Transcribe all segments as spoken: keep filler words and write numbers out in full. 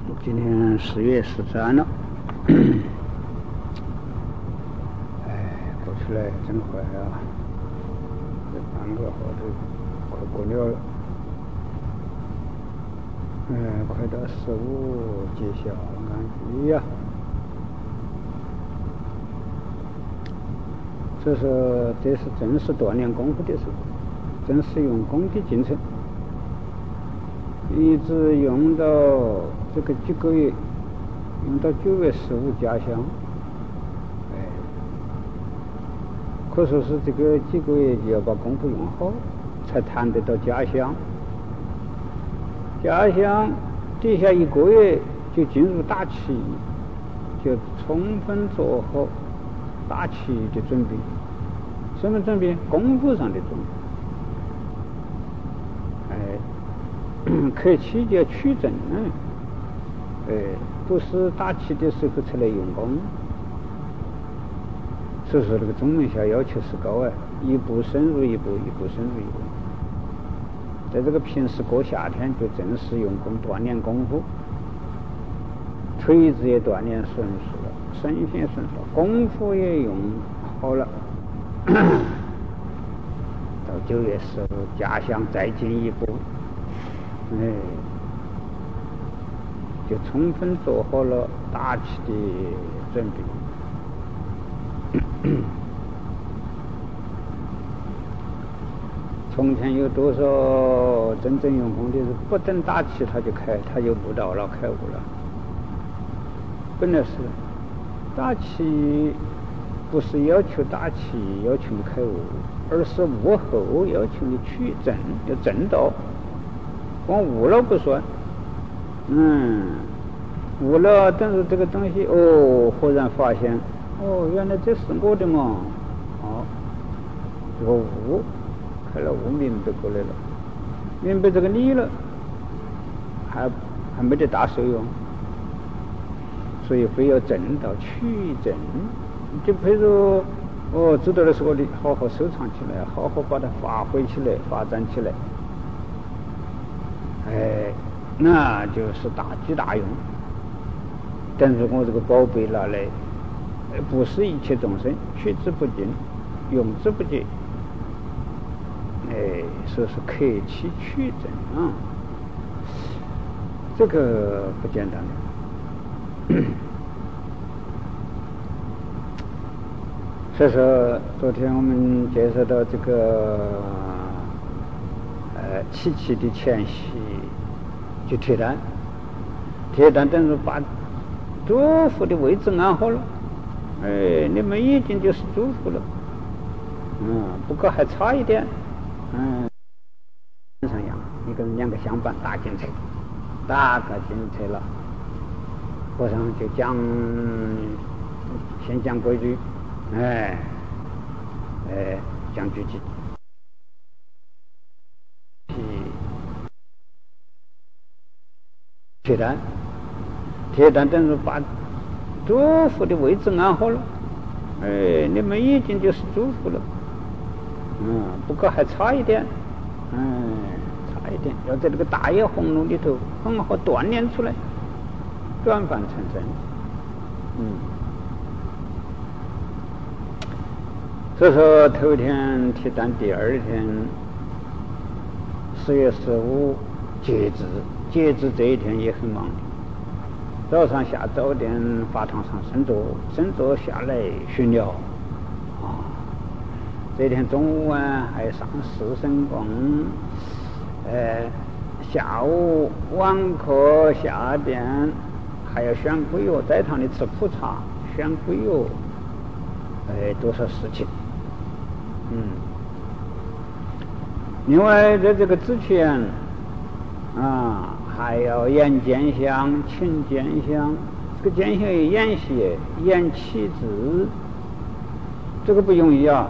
今天十月十三了，哎，过去了真快啊！这半个号头快过了了，哎，快到十五结小安居呀。这是这是正式锻炼功夫的时候，正式用功的进程，一直用到这个几个月，用到九月十五家乡，哎，可说是这个几个月就要把功夫用好，才谈得到家乡。家乡底下一个月就进入大起，就充分做好大起的准备。什么准备？功夫上的准备。哎，客气就要取正，哎，不是大气的时候才来用功。所以说，这个中门下要求是高啊，一步深入一步，一步深入一步。在这个平时过夏天就正式用功锻炼功夫，锤子也锻炼顺熟了，身心顺熟，功夫也用好了。到九月十五，家乡再进一步，哎，就充分做好了打起的准备。从前有多少真正用功的是不等打起他就开，他就悟道了，开悟了。本来是打起不是要求打起要求你开悟，而是悟后要求你取正，要正道。光悟了不算，嗯，悟了，但是这个东西哦，忽然发现，哦，原来这是我的嘛，哦，这个悟开了悟，明白过来了，明白这个理了，还还没得大受用，所以非要正道取正。就比如哦，知道的时候你好好收藏起来，好好把它发挥起来，发展起来，哎，那就是大举大用。但是我这个宝贝拿来，不是一切众生取之不尽，用之不竭，哎，说是客气取正啊，这个不简单的。所以说，昨天我们介绍到这个呃七七的前夕，就铁蛋，铁蛋等于把祝福的位置安好了，哎，你们已经就是祝福了，嗯，不过还差一点，嗯，上样一个两个相板打进去，打个进去了，和尚就讲，先讲规矩。哎，哎，讲具体，铁蛋，铁蛋等于把祝福的位置安好了，哎，你们已经就是祝福了，嗯，不过还差一点，嗯，差一点，要在这个大叶红炉里头很好锻炼出来，转凡成真，嗯。所以说头一天提单，第二天十月十五节制，节制这一天也很忙。早上下早点法堂上升座，升座下来巡了啊。这一天中午啊还上四神功，呃，下午晚课下边还要选归哟，在堂里吃普茶，选归哟，哎，多少事情。嗯，另外在这个之前啊，还要演剑香、请剑香。这个剑香也演习、演起字，这个不容易啊。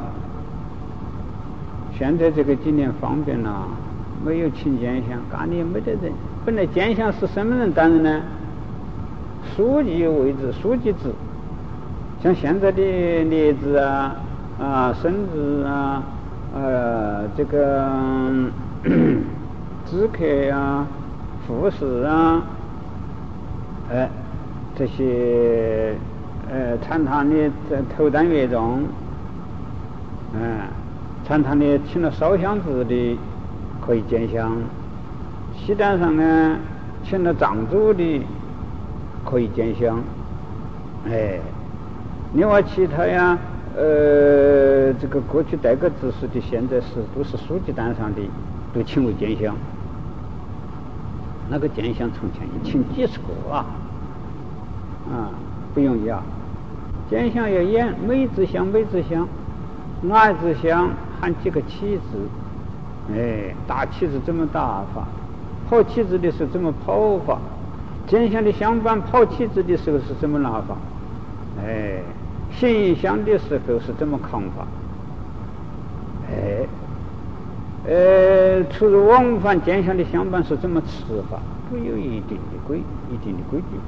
现在这个几年方便了，没有请剑香，家里没得人。本来剑香是什么人担任呢？书记位置，书记制。像现在的列子啊。啊，孙子啊，呃，这个知客啊，副使啊， 呃，这些呃禅堂的头担乐众，嗯、呃，禅堂的请了烧香子的可以见香，西单上呢请了藏族的可以见香，哎，另外其他呀，呃，这个过去带个知识的，现在是都是书记单上的，都请为见香。那个见香从前一请几十个啊，啊，不容易啊。见香要演每支香每支香，哪一支香喊几个旗子，哎，打旗子怎么打法，跑旗子的时候怎么跑法，见香的香板跑旗子的时候是怎么拿法，哎，行香的时候是怎么扛法，哎。呃，出入往返见香的香板是怎么吃法，都有一定的规一定的规矩。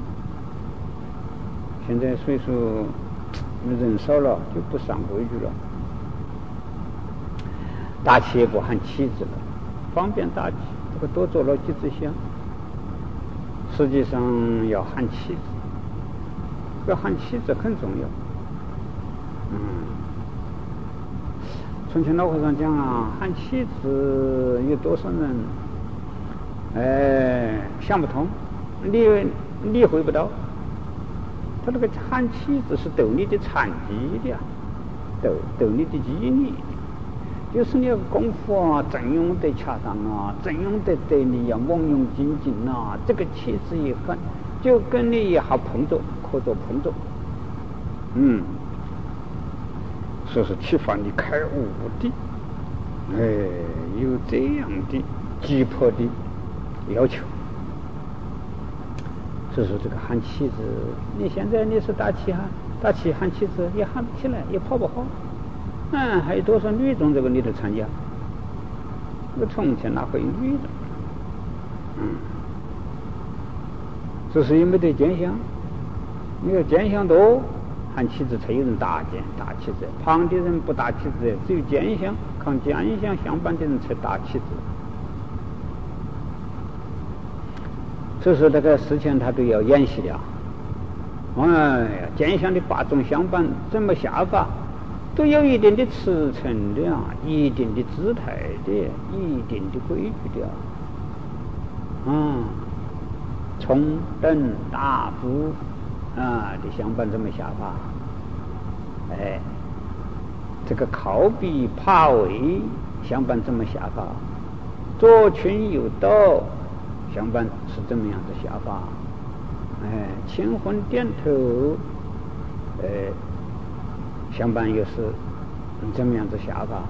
现在所以说人少了就不上规矩了，打旗也不喊旗子了，方便打旗，这个多做了几支香。实际上要喊旗子，要喊旗子很重要。嗯。从前老和尚讲啊，喊旗子有多少人，哎，想不通，理理会不到。他那个喊旗子是斗你的残疾的呀，斗斗你的肌力，就是你要功夫啊，阵容得恰当啊，阵容得得力呀，猛勇精进啊，这个旗子一喊，就跟你一下碰着，可做碰着，嗯。说是启发你开悟的，哎，有这样的急迫的要求。所以说这个喊旗子，你现在你是打旗喊打旗喊旗子也喊不起来，也跑不好。嗯，还有多少女众这个你都参加？这个从前哪会有女众？嗯，这是因为得见香，你要见香多。喊旗子才有人打见打旗子，旁的人不打旗子，只有见香扛见香香板的人才打旗子。所以说这个事情他都要演习的。哎呀，见香的八种香板怎么下法，都有一定的尺寸的啊，一定的姿态的，一定的规矩的啊。嗯，冲等大夫啊，的香板怎么下法？哎，这个靠壁爬位香板怎么下法？左群右倒香板是怎么样的下法？哎，清魂点头，哎，香板又是怎么样子下法？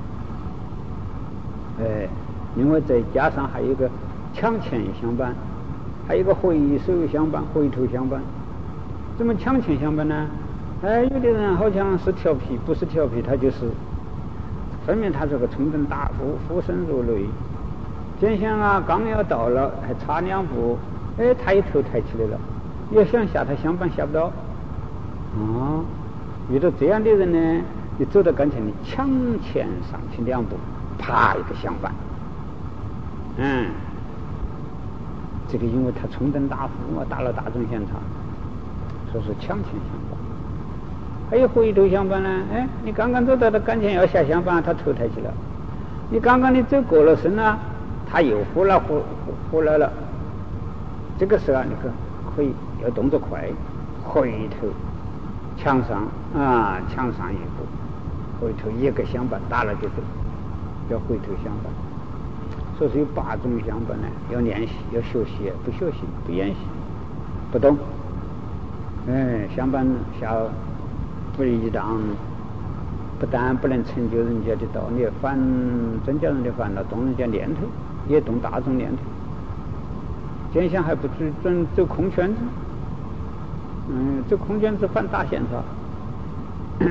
哎，另外再加上还有一个抢前香板，还有一个回手香板、回头香板。怎么抢前香板呢？哎，有的人好像是调皮，不是调皮，他就是分明他这个冲阵大夫，俯身如雷。见香啊，刚要到了，还差两步，哎，他一头抬起来了，要想下他香板下不到。啊，遇到这样的人呢，你走到跟前，你抢前上去两步，啪一个香板。嗯，这个因为他冲阵大夫嘛，打了大众现场。说是抢前香板，还有回头香板呢。哎，你刚刚走到他跟前要下香板，他头抬起了。你刚刚你走过了身了，他又忽了忽忽来了。这个时候你可可以要动作快，回头抢上啊，抢上一步，回头一个香板打了就走，叫回头香板。所以说有八种香板呢，要练习，要学习，不学习不演习，不懂。哎，香板下不一当，不但不能成就人家的道理，反增加人的烦恼，动人家念头，也动大众念头。见香还不准准走空圈子，嗯，走空圈子反打现场。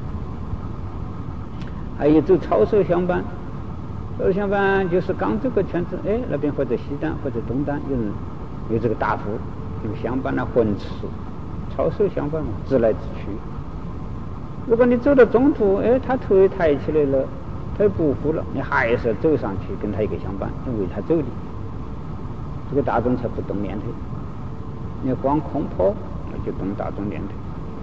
还有走抄手香板，抄手香板就是刚走个圈子，哎，那边或者西单或者东单有人有这个大幅，用香板来混吃。抄手香板嘛，直来直去。如果你走到中途，哎，他头也抬起来了，他也不服了，你还是走上去跟他一个相伴，因为他走的，这个大众才不动念头。 你光空破，那就动大众念头。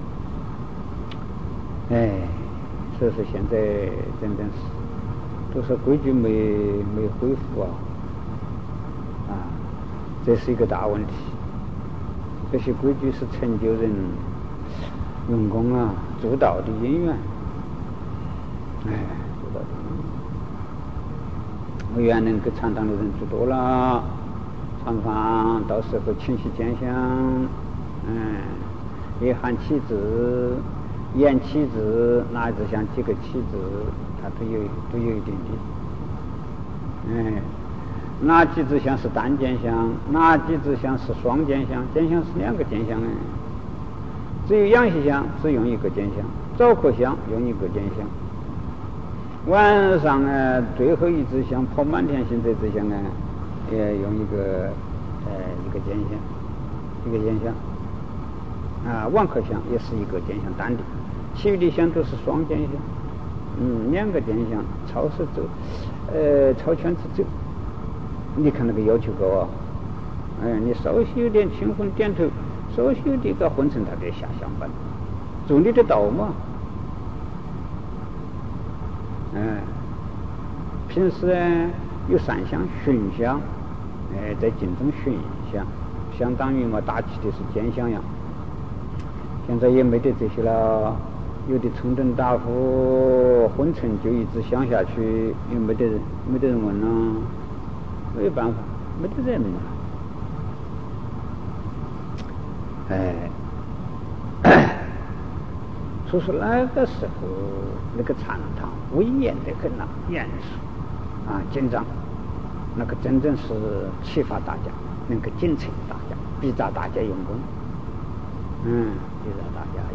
哎，所以说现在真正是都是规矩没没恢复啊，啊，这是一个大问题。这些规矩是成就人用功啊主导的因缘。哎，主导的因缘。我原能给禅堂的人住多了，常常到时候清洗见相，嗯，也喊妻子。言妻子，哪只像几个妻子，它都有都有一点点。哎，哪几只像是单见相，哪几只像是双见相？见相是两个见相哎。只有阳气相只用一个见相，早课相用一个见相。晚上呢，最后一支香跑满天星这支香呢，也用一个呃一个见相，一个见相。啊，万科相也是一个见相单的，其余的相都是双见相，嗯，两个见相超是走，呃，超圈子走。你看那个要求高啊，哎，你稍许有点清昏点头，稍许有点个昏沉，他就下相班，做你的道嘛。哎，平时呢有三相旬相，哎，在经中旬相，相当于嘛打起的是见相样。现在也没得这些了，有的冲灯打呼昏沉就一直想下去，也没得人没得人问了，没办法，没得人嘛。哎，所以说那个时候那个禅堂威严得很呐，严肃啊，紧张，那个真正是启发大家，能够警策大家，逼着大家用功。嗯，逼着大家。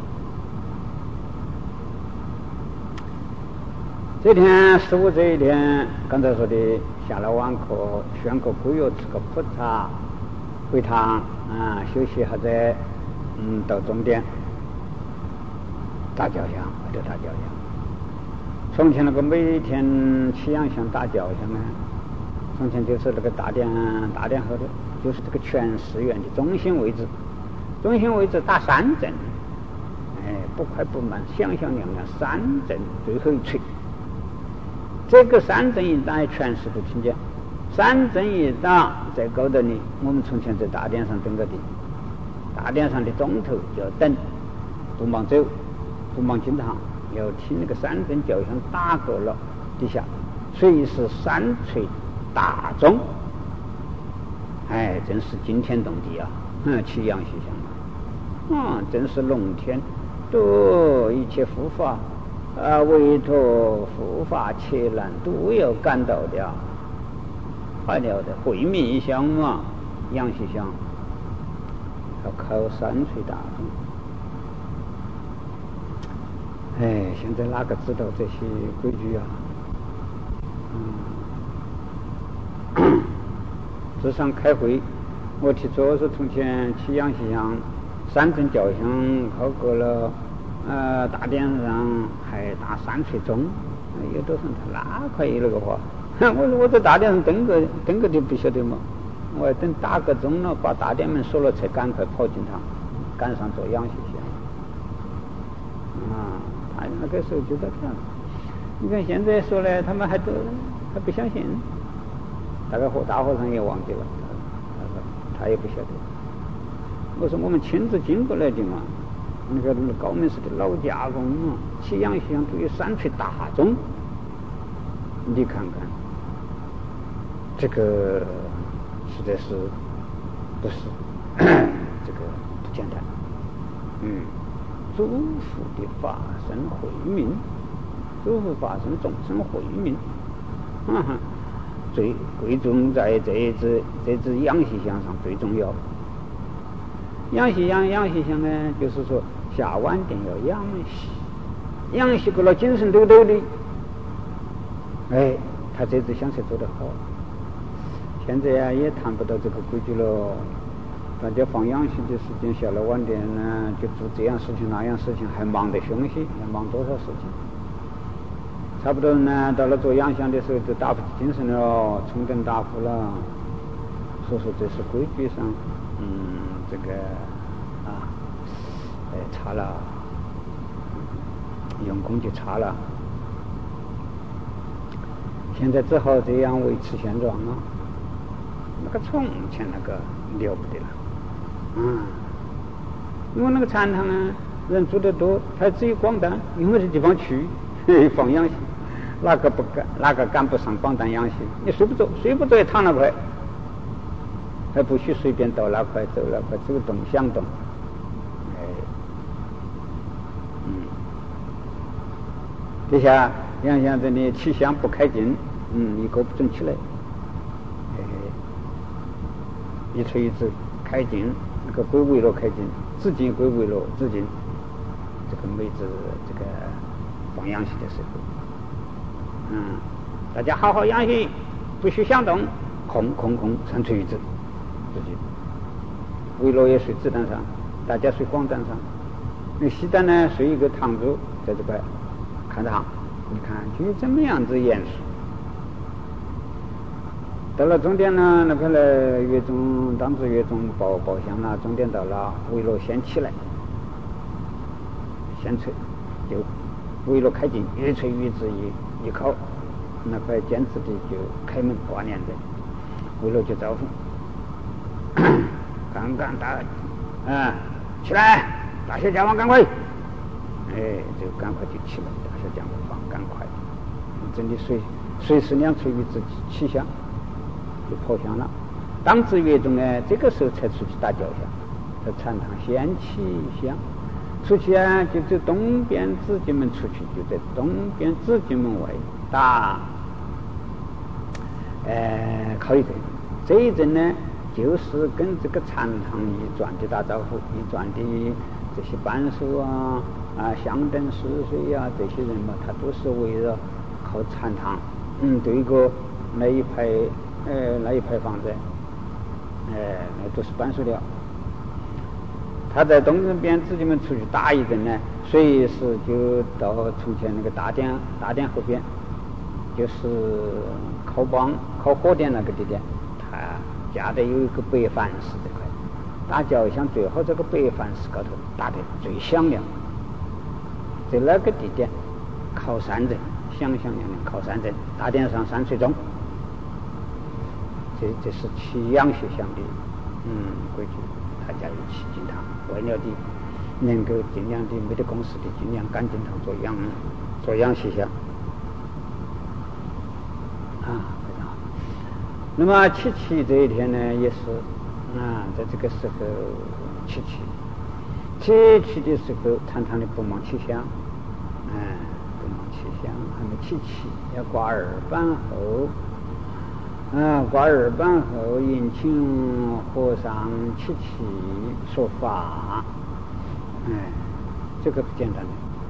这天十五这一天，刚才说的下了晚课，选个归药，吃个普茶，回堂啊休息，或者嗯到终点大脚香或者大脚香。从前那个每天七阳香大脚香呢，从前就是那个大殿大殿后头，就是这个全寺院的中心位置。中心位置打三阵，哎，不快不慢，响响亮亮，三阵最后一锤。这个三阵一打，全市都听见。三阵一打，在高头呢，我们从前在大殿上等个的，大殿上的钟头就要等，不忙走，不忙进堂，要听那个三阵叫响打过了，底下随时三锤大钟，哎，真是惊天动地啊！嗯，气阳气象。啊，真是龙天，都一切护法啊，委托护法切难都要感到的啊，还了的慧命相嘛，阳气相要靠三锤大钟。哎，现在哪个知道这些规矩啊？嗯，纸上开会，我提出是从前起阳气相。三阵叫响好过了，呃，大殿上还打三锤钟，有多少他那可以那个话，我说我在大殿上等个等个就不晓得嘛，我要等打个钟了，把大殿门锁了，才赶快跑进堂，赶上做阳气香。啊，他那个时候就在这样。你看现在说呢，他们还都还不相信，大概和大和尚也忘记了，他也不晓得。我说我们亲自经过来的嘛，那个高门寺的老家工嘛，起阳气香都有三锤大钟，你看看，这个实在是不是这个不简单。嗯，诸佛的法身慧命，诸佛法身众生慧命，哈哈，最贵重在这一支这支阳气香上最重要。阳气阳阳气香呢，就是说下晚点要阳气，阳气过了精神抖抖的，哎，他这支香才做得好。现在啊也谈不到这个规矩了，大家放阳气的时间下了晚点呢，就做这样事情那样事情，还忙得凶些，还忙多少事情。差不多呢，到了做阳香的时候就打不起精神了，充灯打呼了。所以说这是规矩上。 嗯，这个啊，呃，差了，用功就差了。现在只好这样维持现状了。那个从前那个了不得了，嗯，因为那个禅堂呢，人住得多，他只有广担，有没得地方去放养息？哪个不敢？哪个赶不上广担养息？你睡不着，睡不着也躺那块，还不许随便到那块走那块，走动想动，哎，嗯，底下想想这里气象不开劲，嗯，一个不准起来。一锤一子开劲，那个归为了开劲，自尽归为了自尽，这个妹子这个放养息的时候，嗯，大家好好养息，不许想动，空空空，三锤一子，自尽。为了也睡子担上，大家睡广担上，那西单呢睡一个堂主在这块看堂，你看就怎么样子严肃。到了终点呢，那个呢，乐中当值乐中报报响了，终点到了，为了先起来，先吹，就为了开劲，越吹越直，一一靠，那块坚持的就开门挂帘的，为了就招呼，刚刚大，啊，起来，大小将王赶快，哎，就赶快就起来，大小将王赶快，真的随随时两吹与自己起响。就跑向了，当值乐中呢，这个时候才出去打脚响，在禅堂先起响，出去啊，就在东边紫金门出去，就在东边紫金门外打，呃，考一阵，这一阵呢，就是跟这个禅堂一转的打招呼，一转的这些扳手啊、啊香灯施水啊，这些人嘛，他都是围着靠禅堂，嗯，对过那一排。呃，那一排房子，呃，那都是扳手了。他在东边自己们出去打一阵呢，随时就到从前那个大殿，大殿后边，就是靠帮靠火电那个地点，他架的有一个白帆石这块，打脚响最好这个白帆石高头打得最响亮，在那个地点靠山阵，响响亮亮靠山阵，大殿上三锤钟。这这是起养学项的嗯规矩，大家一起进堂，为了的能够尽量的没得公司的尽量赶进堂做养做养学项啊，非常好。那么七七这一天呢，也是啊，在这个时候七七七七的时候，常常的不忙起香，嗯，不忙起香，还没七七，要挂二板后。啊，挂二板后，迎请和尚起起说法，哎，这个不简单的。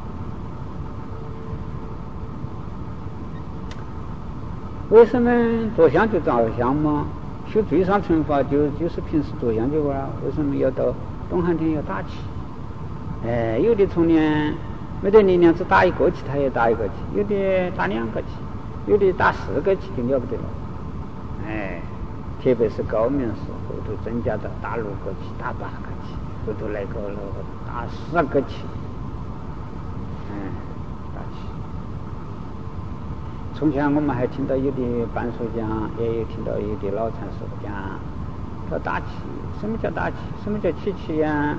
为什么着相就着相嘛？修最上乘法就就是平时着相就完了，为什么要到东汉天要打起？哎，有的从年没得力量只打一个起，他也打一个起；有的打两个起，有的打四个起，就了不得了。哎，特别是高明时，后头增加到打六个起、打八个起，后头来个了打十个起，嗯，打起。从前我们还听到有的伴手讲，也有听到有的老禅师讲，他打起，什么叫打起？什么叫起起呀？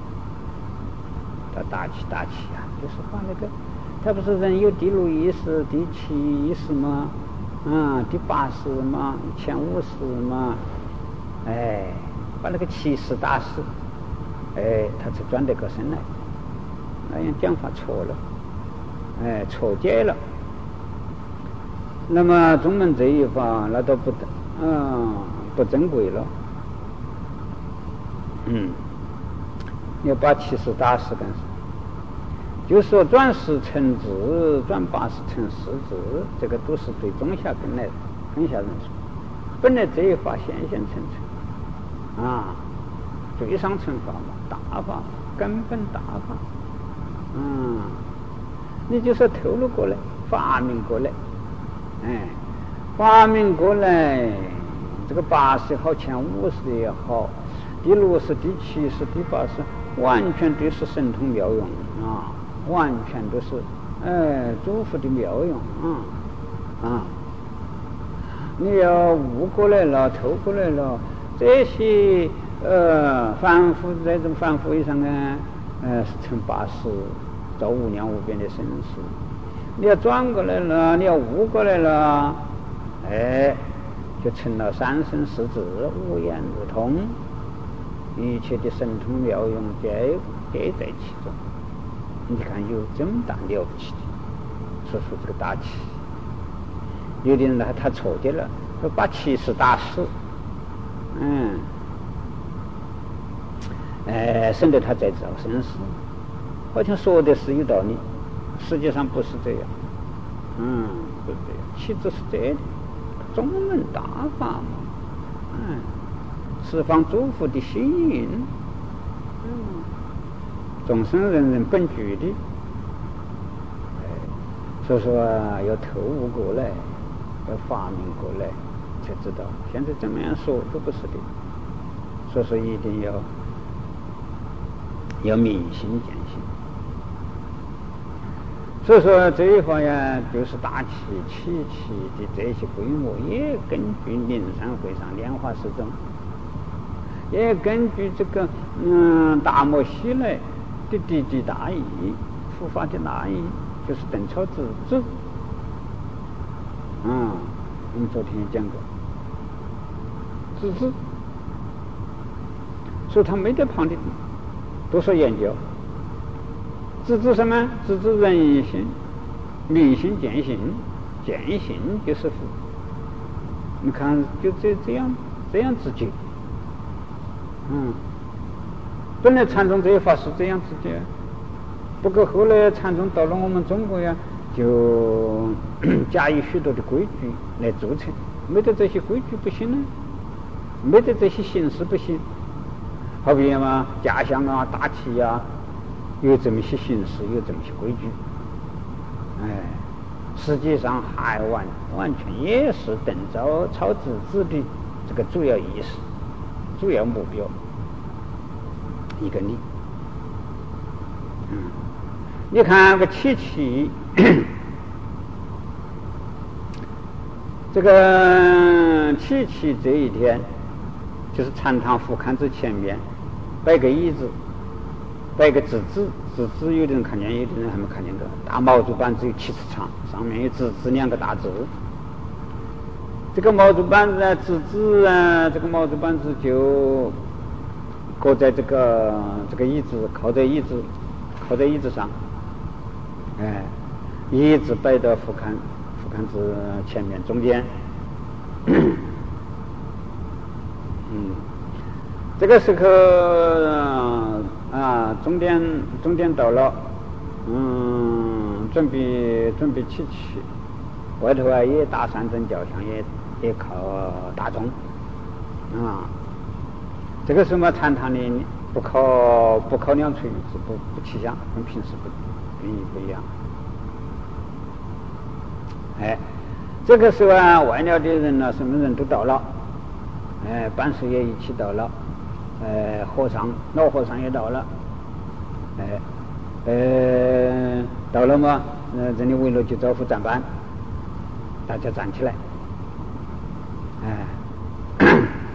他打起打起呀，就是把那个，他不是人有第六意识、第七意识吗？啊，第八识嘛，前五识嘛，哎，把那个七识打死，哎，他才转得个身来。那样讲法错了，哎，错解了。那么宗门这一法，那都不嗯不珍贵了。嗯，要把七识打死干什么？就说转识成智，转八识成识智，这个都是对中下根来根下人说。本来这一法显现成成啊，最上乘法嘛，大法根本大法，嗯，你就说透露过来，发明过来，哎，发明过来，这个八识也好，前五识也好， 第六识、第七识、第八识，完全都是神通妙用啊，完全都是哎诸佛的妙用啊啊！你要悟过来了，透过来了，这些呃凡夫在这种凡夫以上呢，呃是成八识，造无量无边的生死。你要转过来了，你要悟过来了，哎，就成了三生四智，无言无通，一切的神通妙用皆皆在其中。你看有这么大了不起的，说出这个大气。有的人呢，他错觉了，说把气是打死，嗯，哎，省得他再造生死，好像说的是有道理，实际上不是这样，嗯，不是这样，气只是这宗门大法嘛，嗯，十方诸佛的心运，嗯，众生人人本具的，哎，所以说啊，要透悟过来，要发明过来，才知道。现在怎么样说都不是的，所以说一定要要明心见性。所以说这一话呀，就是大气气气的这些规模，也根据灵山会上莲花示众，也根据这个嗯大摩西来的滴滴大义，佛法的大义，就是等超自知。嗯，我们昨天也讲过，自知，所以他没得旁的多少研究。自知什么？自知人心，明心见性，见性就是佛。你看，就这这样这样自觉。嗯，本来禅宗这一法是这样自觉，不过后来禅宗到了我们中国呀，就加以许多的规矩来组成，没得这些规矩不行呢，没得这些形式不行。好比嘛，家乡啊、大气啊。有这么些形式，有这么些规矩，哎，实际上还完完全也是等着超自知的这个主要意识、主要目标一个力。嗯，你看个七七，这个七七这一天，就是禅堂副龛子前面摆个椅子。摆个纸字，纸字有的人看见，有的人还没看见的。大毛竹板只有七尺长，上面有纸字两个大字。这个毛竹板子啊，纸字啊，这个毛竹板子就搁在这个这个椅子，靠在椅子，靠在椅子上。哎，椅子摆到副龛副龛子前面中间。嗯，这个时候。啊，终点终点到了，嗯，准备准备起去，外头啊也大山镇教堂，也也靠大钟，啊，这个什么禅堂里不靠不靠两锤子，不不起香，跟平时不跟不一样。哎，这个时候啊，外了的人呢、啊，什么人都到了，哎，办事也一起到了。呃，和尚老和尚也到了，哎，呃，到了嘛，呃，这里围了就招呼站班，大家站起来，哎，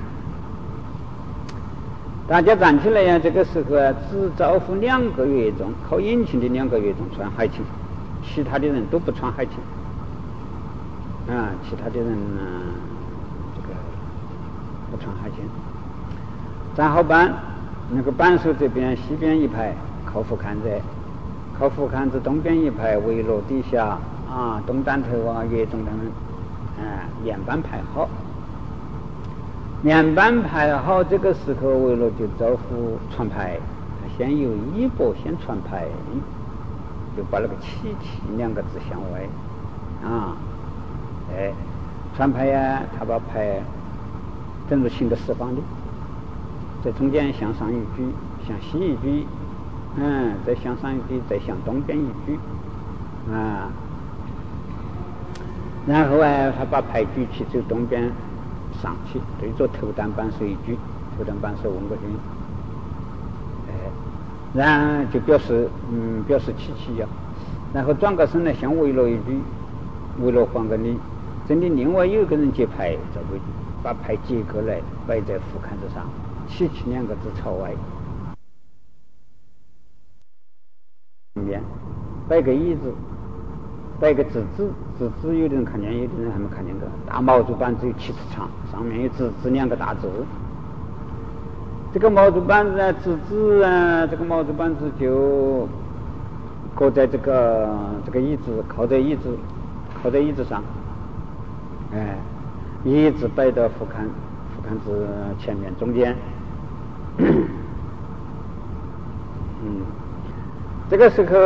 大家站起来呀，这个时候啊，只招呼两个乐众，靠引擎的两个乐众穿海青，其他的人都不穿海青，啊，其他的人呢，这个不穿海青。站好班，那个扳手这边西边一排靠副龛子，靠副龛子东边一排围罗底下啊，东担头啊，乐众他们，啊，连班排好，连班排好，这个时候围罗就招呼传牌，先由衣钵先传牌，就把那个七七两个字向外，啊，哎，传牌呀，他把牌正如行个四方的。在中间向上一举，向西一举，嗯，再向上一举，再向东边一举，啊，然后啊，他把牌举起，走东边上去，对着头担扳手一举， 头等半手问个讯，哎，然后就表示嗯表示祈祈呀，然后转个身呢，像围了一句，围了还给你，这里另外有一个人接牌在位，把牌接过来摆在副龛子上，祈祈两个字朝外，面摆个椅子。摆个纸纸，纸纸有的人看见，有的人还没看见过。大毛竹板只有七尺长，上面有纸纸两个大字。这个毛竹板子啊，纸纸啊，这个毛竹板子就搁在这个这个椅子，靠在椅子，靠在椅子上。哎，椅子摆到副龛副龛子前面中间。嗯，这个时候。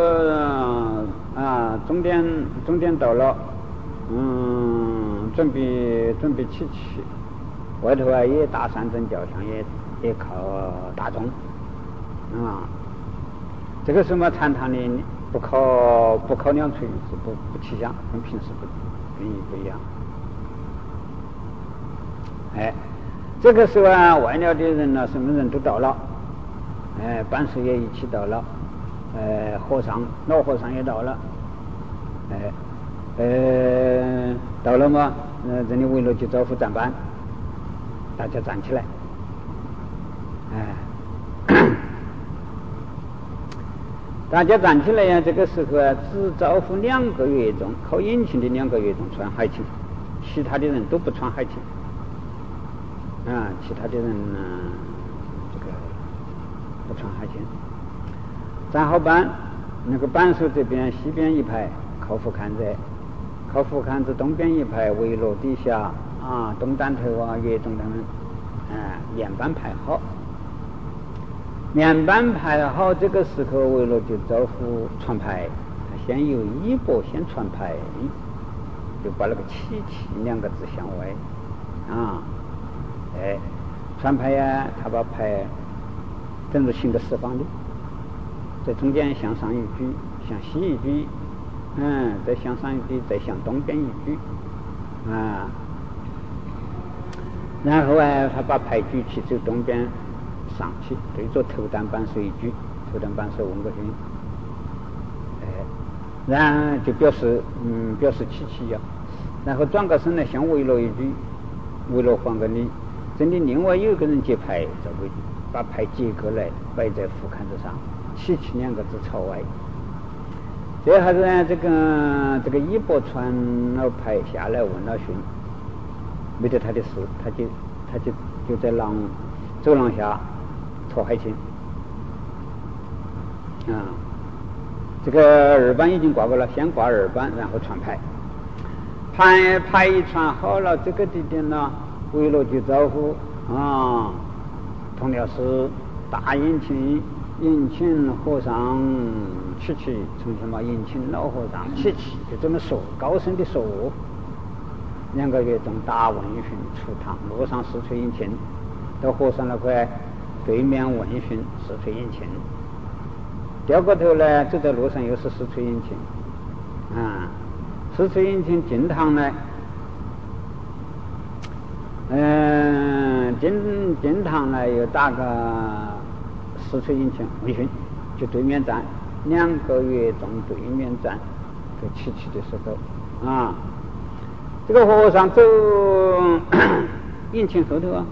啊，中间中间到了，嗯，准备准备起去，外头啊也大山镇教堂也也靠大钟，啊，这个什么禅堂里不靠不靠两锤是不不起香，跟平时不不一不一样。哎，这个时候啊，外了的人呢、啊，什么人都到了，哎，办事也一起到了。呃，和尚老和尚也到了，哎，呃，到了嘛，呃，这里围了就招呼站班，大家站起来，哎，大家站起来呀，这个时候啊，只招呼两个乐钟，靠引擎的两个乐钟穿海青，其他的人都不穿海青，啊，其他的人呢，这个不穿海青。站好班，那个扳手这边西边一排靠副龛子，靠副龛子东边一排围落底下啊，东担头啊，乐钟他们，啊，连班排好，连班排好，这个时候围落就招呼传牌，先由一波先传牌，就把那个七七两个字向外，啊，哎，传牌呀，他把牌正如行个四方的。在中间向上一举，向西一举，嗯，再向上一举，再向东边一举，啊，然后啊，他把牌举起，走东边上去，对着头担扳手一举，头担扳手问个讯，哎，然后就表示嗯表示祈祈呀，然后转个身呢，向围了一举，围了还给你，这里另外有一个人接牌在位，把牌接过来摆在副龛子上。祈祈两个字朝外，这下子呢，这个这个一波传了牌下来问了讯，没得他的事，他就他就就在廊走廊下拖海青，啊，这个二班已经挂过了，先挂二班，然后传牌，牌牌一传好了，这个地点呢，围了就招呼啊，同了是大引擎。引请和尚去去，从什么引请老和尚去去，就这么说，高声的说。两个月中打问讯出堂，路上四吹引擎，到和尚那块对面问讯四吹引擎，掉过头来走在路上又是四吹引擎，啊，四吹引擎进堂来，嗯、呃，进进堂来又打个。四吹引擎问讯，就对面站，两个月中对面站，在七七的时候啊，这个和尚走引擎后头啊，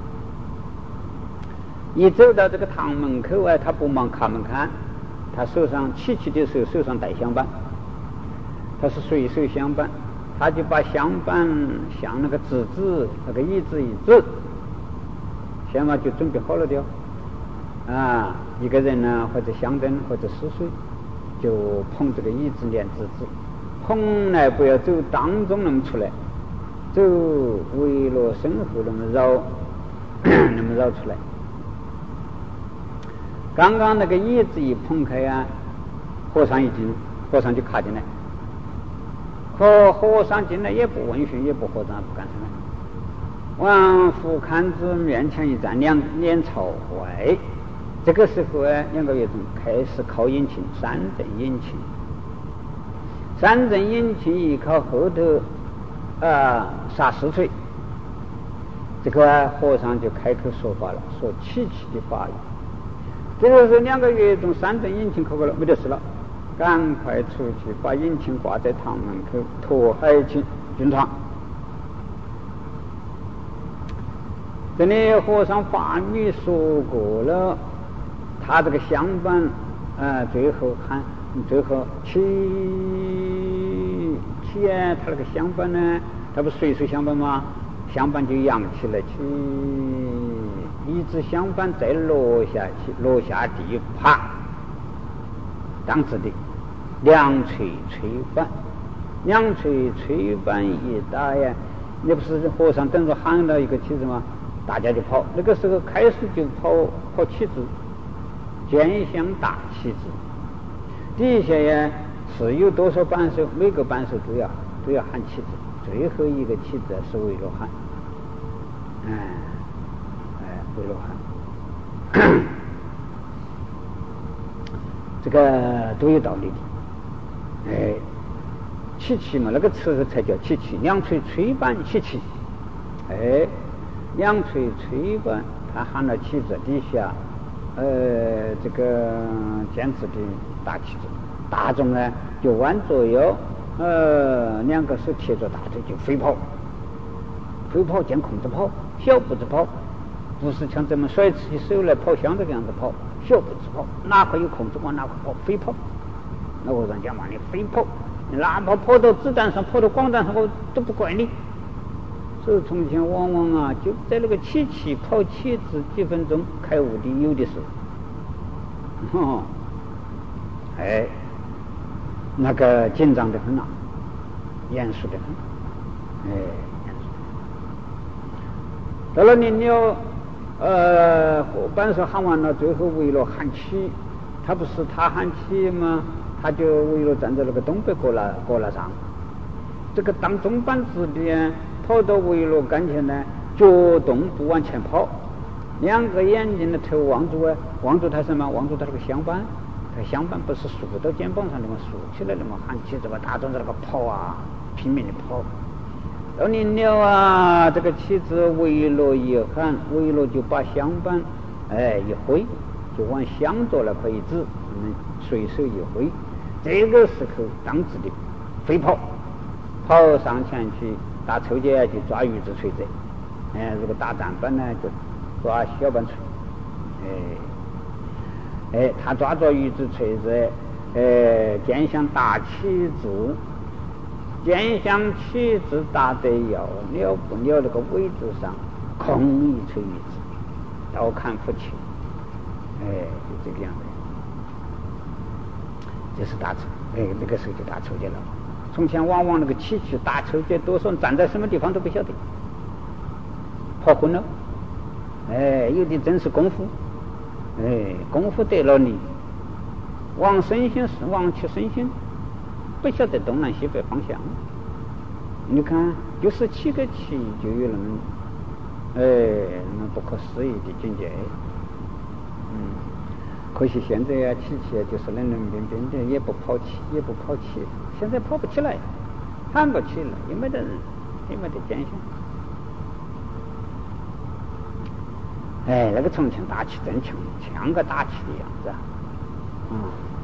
一走到这个堂门口啊，他不忙卡门看，他手上七七的时候手上带香板，他是随手香板，他就把香板向那个纸子那个椅子一指，香板就准备好了的。啊，一个人呢，或者香灯，或者湿水，就捧这个椅子连纸子，捧来不要走当中那么出来，走围了身后那么绕，那么绕出来。刚刚那个椅子一捧开啊，和尚一进，和尚就卡进来。可和尚进来也不问讯，也不和尚，不干什么。往副龛子面前一站，两脸朝外。这个时候啊，两个月中开始靠引擎，三阵引擎，三阵引擎一靠后头啊，撒四锤， 这个和尚就开口说话了，说凄凄的法语。这个是两个月中三顿引擎口过了，没得事了，赶快出去把引擎挂在堂门口，托海去军团。这里和尚法语说过了，他这个香板啊，最后喊最后起起啊，他那个香板呢，他不水水香板吗？香板就扬起来，起一只香板再落下去，落下地，啪，当时的两锤锤板，两锤锤板一打呀，那不是和尚等着喊了一个旗子吗？大家就跑，那个时候开始就跑跑旗子，肩香大旗子，底下呀是有多少扳手，每个扳手都要都要喊旗子，最后一个旗子是为了喊，哎哎为了喊，这个都有道理的，哎，起旗嘛，那个词才叫起旗，两锤锤板起旗，哎。两锤锤板，他喊了旗子，底下，呃，这个坚持的大旗子，大众呢就弯左右，呃，两个手贴着大腿就飞跑，飞跑见空子跑，小步子跑，不是像咱们甩起手来跑像这个样子跑，小步子跑，哪块有空子往哪块跑，飞跑。那和尚讲嘛，你飞跑，你哪怕跑到子弹上，跑到广弹上，我都不怪你。所以从前往往啊，就在那个起起跑起子几分钟开悟的有的是，哦，哎，那个紧张的很啊，严肃的很，哎，严肃。到了临了，呃，伙伴说喊完了，最后为了喊起，他不是他喊起吗？他就为了站在那个东北角栏角栏上，这个当中班子的。跑到围罗跟前呢，脚动不往前跑，两个眼睛的头望住啊，望住他什么？望住他那个香板，他香板不是竖到肩膀上的嘛，竖起来的嘛，喊起这个大众在那个跑啊，拼命的跑。到临了啊，这个旗子围罗一喊，围罗就把香板哎一挥，就往香座那块一指，嗯，随手一挥，这个时候当时的飞跑，跑上前去。打抽节就抓鱼子锤子，哎，如果打弹板呢就抓小板锤，哎，哎，他抓着鱼子锤子，哎，肩向大旗子，肩向旗子打得要了不了那个位置上，空一锤鱼子，刀砍斧切，哎，就这个样子，这是大抽，哎，那个时候就打抽节了。从前往往那个起去打抽节，多少人站在什么地方都不晓得，跑昏了。哎，有的真是功夫，哎，功夫得了力，往身心往去身心，不晓得东南西北方向。你看，就是起个气就有那么，哎，那么不可思议的境界。嗯，可惜现在啊，起起就是冷冷冰冰的，也不跑起，也不跑起。现在跑不起来，喊不起来，也没得人，也没得坚信。哎，那个重庆打起真强，像个打起的样子啊！嗯，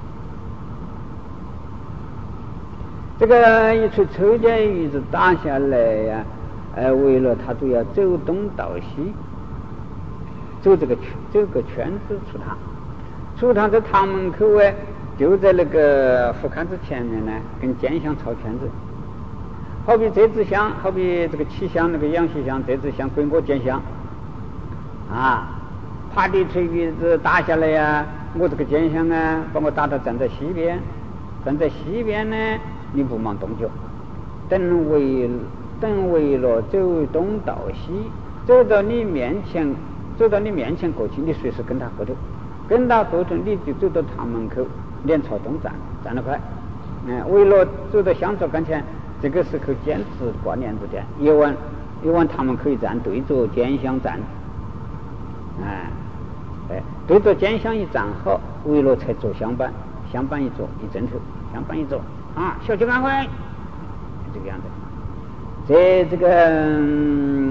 这个一锤抽节鱼子打下来呀、啊，哎，为了他就要走东到西，走这个圈，走个圈子出堂，出堂在堂门口哎。就在那个福龛子前面呢，跟肩香朝圈子，好比这支香，好比这个七香那个阳西香，这支香归我肩香，啊，啪的锤鱼子打下来呀、啊，我这个肩香啊，把我打到站在西边，站在西边呢，你不忙动脚，等为等为了走东到西，走到你面前，走到你面前过去，你随时跟他后头，跟他后头，你就走到堂门口。脸朝东站，站得快。嗯，为了走到香座跟前，这个时候坚持挂帘子的，也往也往堂门口一站，对着肩香站。哎，哎，对着肩香一站好，为了才做香板，香板一做一正头，香板一做啊，小气赶快，这个样子。这这个、嗯、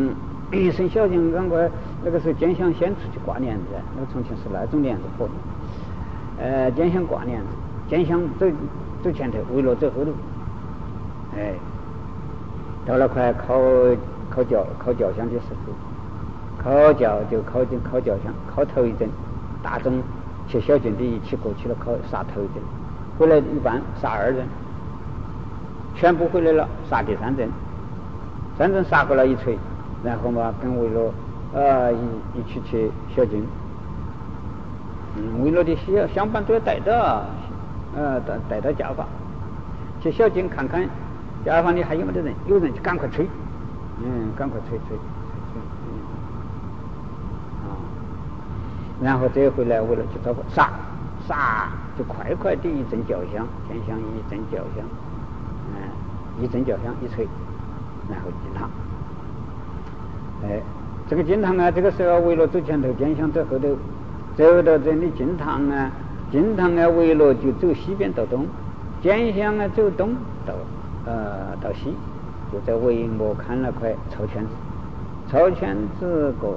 一声小警，赶快那个时候监乡先出去挂帘子，那个重庆是那种帘子活动。呃，监乡挂帘子，监乡走走前头，围罗走后头。哎，到了快考考教考教乡的时候，考教就考进考教乡，考头一阵，大众去小军的一起过去了，考杀头一阵，回来一般杀二人，全部回来了杀第三阵，三阵杀过来一锤，然后嘛跟围罗呃一一起去小军，嗯，围罗的乡乡班都要带着，呃带带到家访，去小军看看家访里还有没得人，有人就赶快吹，嗯，赶快吹吹吹吹，嗯，啊，然后这回来为了去找个杀杀，就快快的一阵叫响，天响一阵叫响，嗯，一阵叫响一吹，然后进堂，哎，这个进堂啊，这个时候围罗走前头，天响走后头，走到这里进堂啊，进堂啊，围罗就走西边到东，天响啊走东到呃到西，就在帷幕看了块草圈子，草圈子过，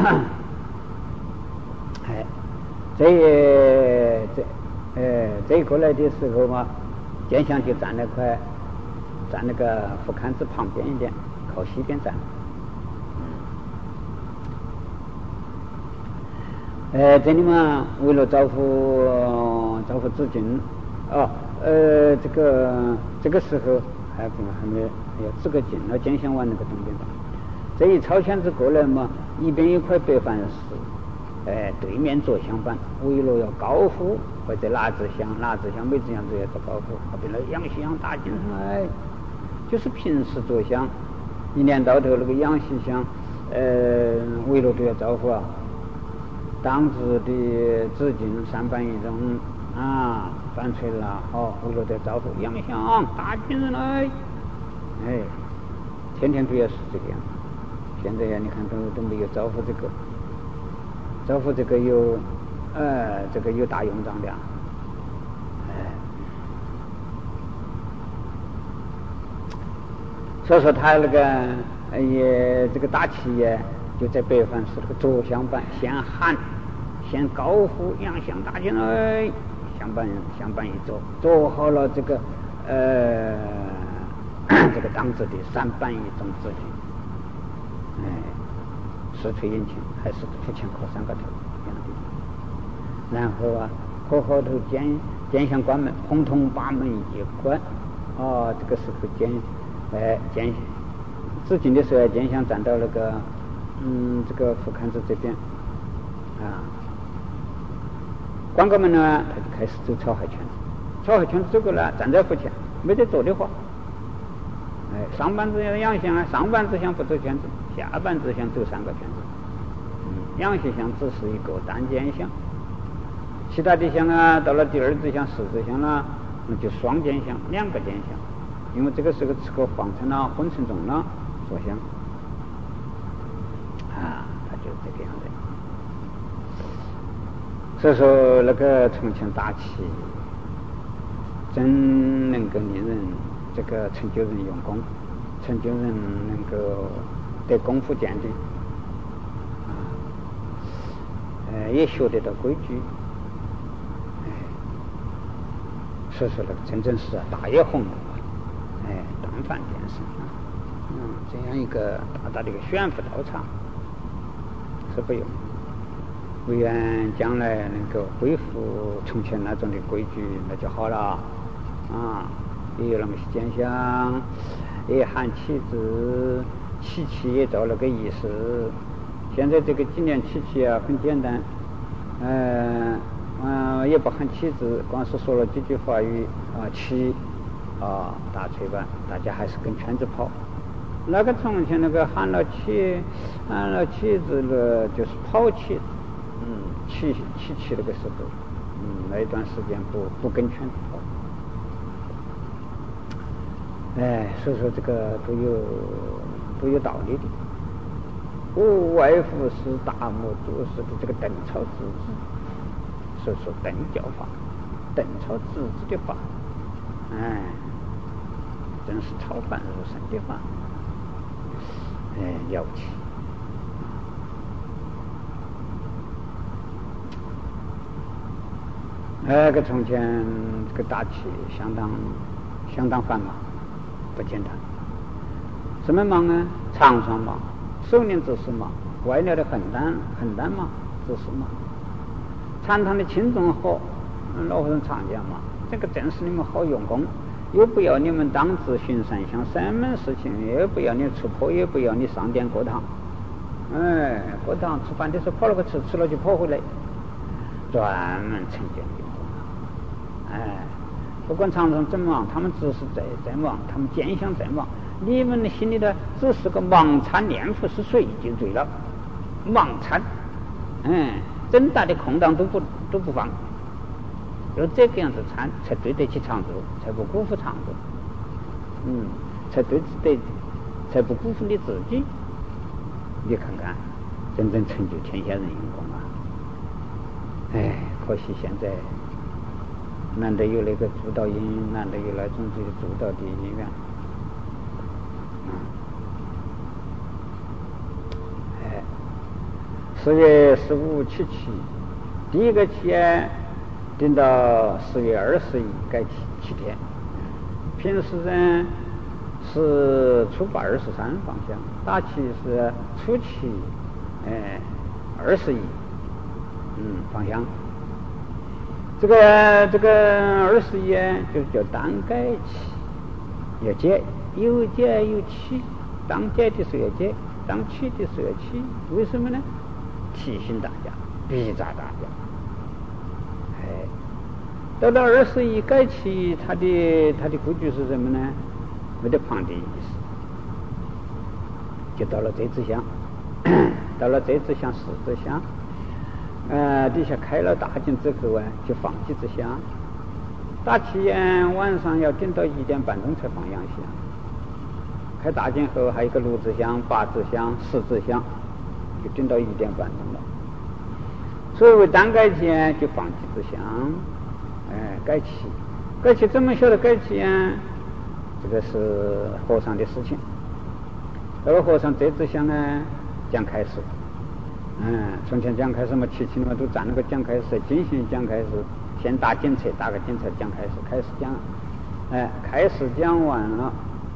哎，这也这呃这一过来的时候嘛，天祥就站那块，站那个副龛子旁边一点，靠西边站。呃，这里嘛，为了招呼招呼子敬，哦，呃，这个这个时候还不还没还要支个敬了，监乡湾那个东边吧。这一草圈子过来嘛，一边一块白帆石，哎，对面坐相板，为了要高呼或者哪支香哪支香每支香都要做高呼，后边那杨西香大进来，就是平时坐香，一年到头那个杨西香，呃，为了都要招呼啊。当值的紫禁三板一种啊，反吹了，好，为了得招呼杨香大军人来，哎，天天都要是这个样。现在呀，你看都都没有招呼这个，招呼这个有，呃，这个有大用场的，哎，所以说他那个哎呀，这个大旗呀。就在北方是那个左相板，先喊，先高呼杨香大进来，相板相板一坐，做好了这个呃这个当值的三板一种字句，哎，四吹引擎还是出前科三个头这样的，然后啊，可后头监监相关门，红铜八门一关，哦，这个时候监哎监自尽的时候，监相站到那个。嗯，这个副龛子这边啊，关个门呢，他就开始走草海圈子，草海圈子走过来，站在府前，没得坐的话，哎，上半支杨香啊，上半支香不走圈子，下半支香走三个圈子，嗯，杨西香只是一个单间香，其他的香啊，到了第二支香、四支香啦，那就双间香，两个间香，因为这个时候吃个黄尘啦、昏沉重啦，说香。啊，他就这个样子。所以说，那个重庆大旗真能够令人这个成就人用功，成就人能够得功夫鉴定，啊，呃，也学得到规矩，哎，所以说那个真正是大也红了，哎，当饭电视，嗯，这样一个大大的一个悬浮道场。是不用，为愿将来能够恢复从前那种的规矩，那就好了啊！也有那么些见相，也喊旗子，起旗也到了个意思。现在这个纪念起旗啊，很简单，嗯、呃、嗯、呃，也不喊旗子，光是说了几句法语啊，旗啊，大吹板，大家还是跟圈子跑。那个从前那个喊了起，喊了起子了，就是跑起，嗯，起起起那个时候，嗯，那一段时间不不跟圈子跑，哎，所以说这个都有都有道理的，无外乎是大漠做事的这个邓超自治，所以说邓教法，邓超自治的法，哎，真是超凡入圣的法。哎，了不起！ 那个从前这个大气相当相当繁忙，不简单。什么忙呢？场上忙，收敛之事忙，外了的很难很难忙之事忙。禅堂的轻重好，老和尚常讲嘛，这个正是你们好用功，又不要你们当自寻三香三门事情，也不要你出破，也不要你上殿过堂。哎，过堂吃饭的时候跑了个吃，吃了就跑回来，专门成就用功。哎，不管常常怎么忙，他们只是在在忙，他们见相在忙。你们的心里的只是个忙参念佛是谁就对了，忙参，嗯，真大的空档都不都不放，有这个样子参才对得起长住，才不辜负长住，嗯，才对得，才不辜负你自己。你看看，真正成就天下人用功啊！哎，可惜现在难得有那个主导因，难得有那种这个主导的因缘。哎，四月十五起期，第一个期定到四月二十一，改七七天。平时呢是初八二十三放香，大期是初七，哎，二十一，嗯，放香。这个这个二十一就叫单改期，要解。有解有起，当解的时候要解，当起的时候要起，为什么呢？提醒大家，逼扎大家。哎，到了二十一改起，它的它的规矩是什么呢？没得旁的意思，就到了这支香，到了这支香、四支香，呃，底下开了大镜之后啊，就放几支香。大气晚上要顶到一点半钟才放阳香。开大镜后还有一个六支香、八支香、十支香，就顶到一点半钟了。所谓单改期就放几支香，哎，改期，改期怎么晓得改期啊？这个是和尚的事情。那个和尚这支香呢，讲开始，嗯，从前讲开始嘛，七七嘛都站那个讲开始，进行讲开始，先打检测，打个检测讲开始，开始讲，哎，开始讲完了。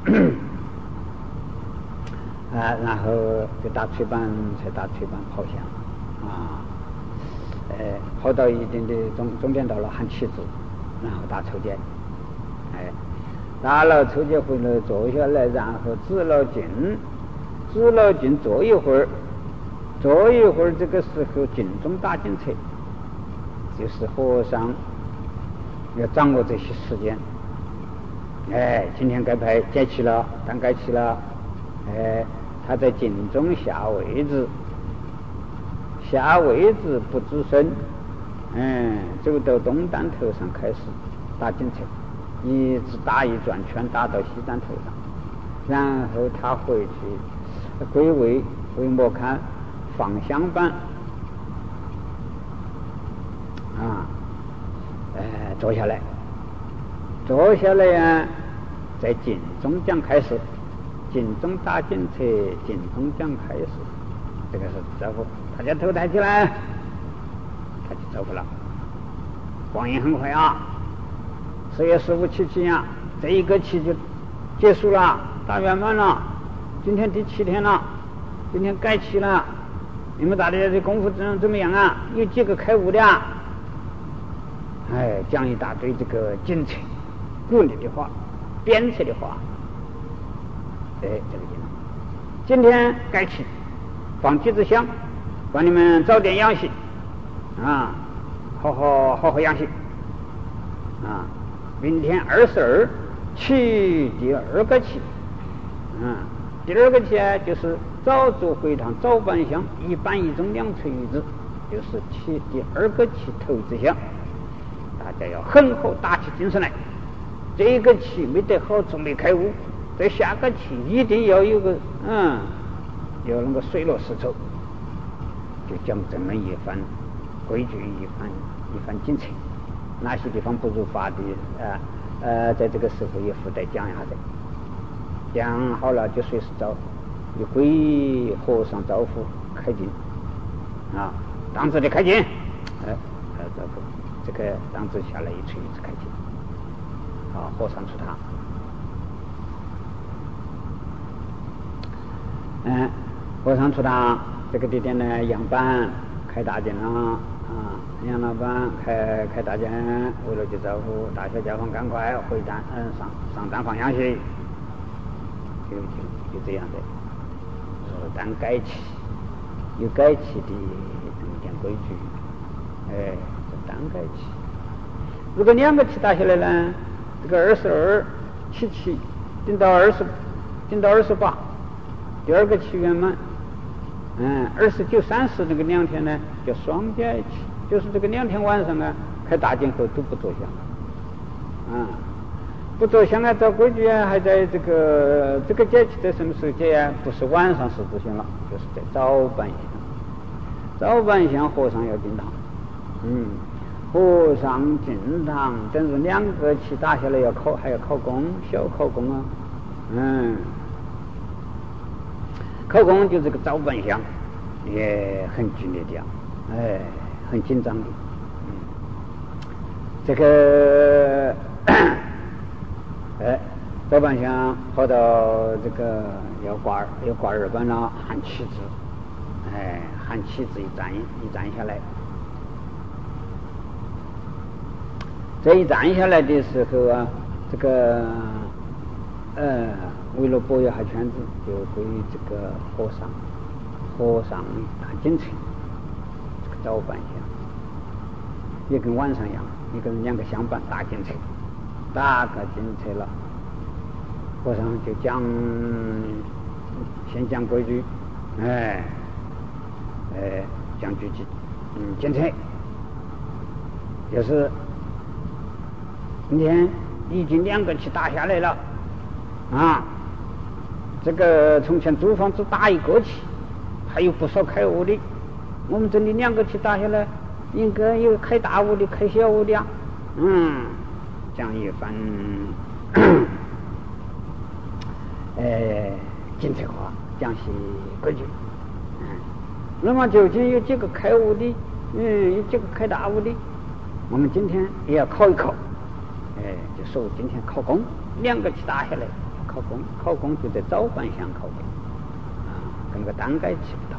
啊，然后就打吹板，才打吹板跑香，啊，哎，跑到一定的终终点到了喊起子，然后打抽检，哎，打了抽检回来坐下来，然后止了劲，止了劲坐一会儿，坐一会儿，这个时候劲中打检测，就是和尚要掌握这些时间，哎，今天该排解气了，单改气了。哎，他在镜中下位置，下位置不吱声，嗯，走到东丹头上开始打检测，一直打一转圈，打到西丹头上，然后他回去归位为莫看放香板，啊，呃，坐下来，坐下来呀，在镜中讲开始。镜中打检测，镜中讲开始，这个是招呼，大家头抬起来，他就招呼了。光阴很快啊，四月十五起期呀，这一个期就结束了，大圆满了。今天第七天了，今天改期了。你们大家的功夫怎怎么样啊？有几个开悟的啊？哎，讲一大堆这个检测、鼓励的话、鞭策的话。哎，这个今天该起放几支香，帮你们早点养息啊，好好好好养息啊。明天二十二起第二个期，嗯，第二个期啊，就是早做回堂，早办香，一板一中两垂一支，就是起第二个期头一支香。大家要很好打起精神来，这个期没得好处，没开悟。在下个期一定要有个嗯，要那个水落石出，就讲这么一番规矩，一番一番精粹。哪些地方不如法的啊呃，在这个时候也附带讲一下的，讲好了就随时招，你归和尚招呼开镜啊，当时的开镜，哎，招呼这个让子下来一锤子开启，啊，和尚出塔。嗯，和尚出塔这个地点呢，杨板开大殿了啊，杨老板开开大殿，为了去招呼大小家坊赶快回站，嗯，上上站放香去，就就就这样的，是单改起，有改起的这么点规矩，哎，是单改起。如果两个起打下来呢，这个二十二起起顶到二十，顶到二十八。第二个起圆满，嗯，二十九、三十那个两天呢，叫双加一起，就是这个两天晚上啊，开大殿后都不坐香，啊，不坐香啊，照规矩啊，还在这个这个节气在什么时节啊？不是晚上十字香了，就是在早晚香。早晚香和尚要进堂，嗯，和尚进堂，等于两个起打下来要考，还要考功，小考功啊，嗯。考功就这个早晚香也很剧烈的，哎，很紧张的。嗯，这个哎，早晚香跑到这个要挂要挂二班了，喊旗子，哎，喊旗子一站一站下来，这一站下来的时候啊，这个呃。为了保佑下圈子，就归这个和尚，和尚很精彩。这个早晚香也跟晚上一样，一个人两个香板打进去，打个进去了，和尚就讲，先讲规矩，哎，哎，讲规矩，嗯，进去，就是今天已经两个去打下来了，啊。这个从前租房子打一个起，还有不少开屋的。我们这里两个起打下来，应该有开大屋的、开小屋的啊。嗯，讲一番，呃，精彩话，讲些规矩。嗯，那么究竟有几个开屋的？嗯，有几个开大屋的？我们今天也要考一考。哎，就说今天考功，两个起打下来。考功，考功就在早晚香考功，啊，跟那个单改起不同。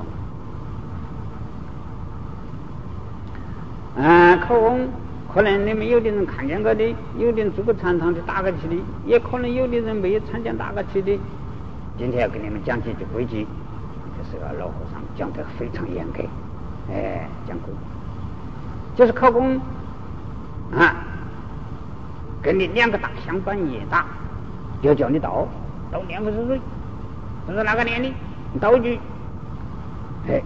啊，考功可能你们有的人看见过的，有的人做过禅堂的打个起的，也可能有的人没有参加打个起的。今天要给你们讲几句规矩，就是个老和尚讲得非常严格，哎，讲规矩，就是考功啊，跟你两个大香板一打。就叫你倒倒两个水水，他说哪个念的？你倒一句，哎，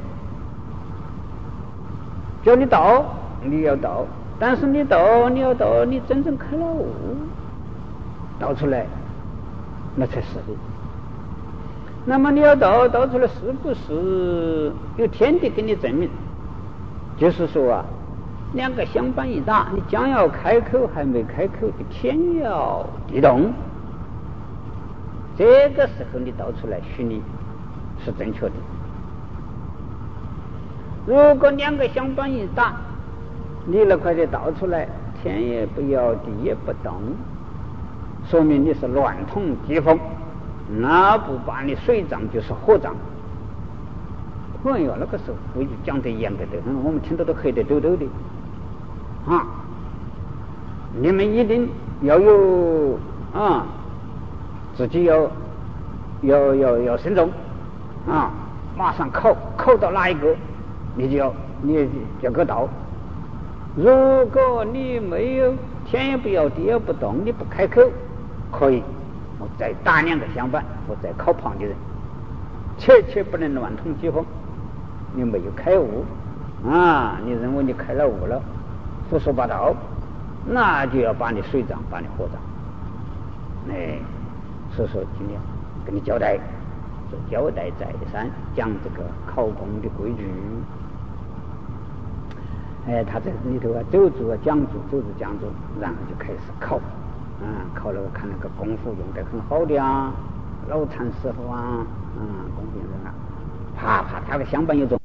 叫你倒，你要倒，但是你倒，你要倒，你真正开了悟，倒出来，那才是的。那么你要倒倒出来，是不是有天地给你证明？就是说啊，两个香板一打，你将要开口还没开口，就天摇地动。这个时候你倒出来许你是正确的。如果两个香板一打，你那块的倒出来，天也不摇，地也不动，说明你是乱统疾风，那不把你水涨就是火涨。哎呦，那个时候规矩讲得严格的很，我们听到都黑得抖抖的啊！你们一定要有啊，自己要要要要慎重啊！马上考考到哪一个，你就要你就给倒。如果你没有天也不摇，地也不动，你不开口，可以我再打两个香板，我再考旁的人，切切不能乱统疾风。你没有开悟啊，你认为你开了悟了，胡说八道，那就要把你水涨，把你火涨。哎，所以说今天跟你交代，说交代再三，讲这个考功的规矩。哎，他在里头啊，走住啊，讲住，走住讲住，然后就开始考，啊，考了看那个功夫用得很好的啊，老禅师傅啊，啊，功夫用的啊，啪啪，他的香板有种。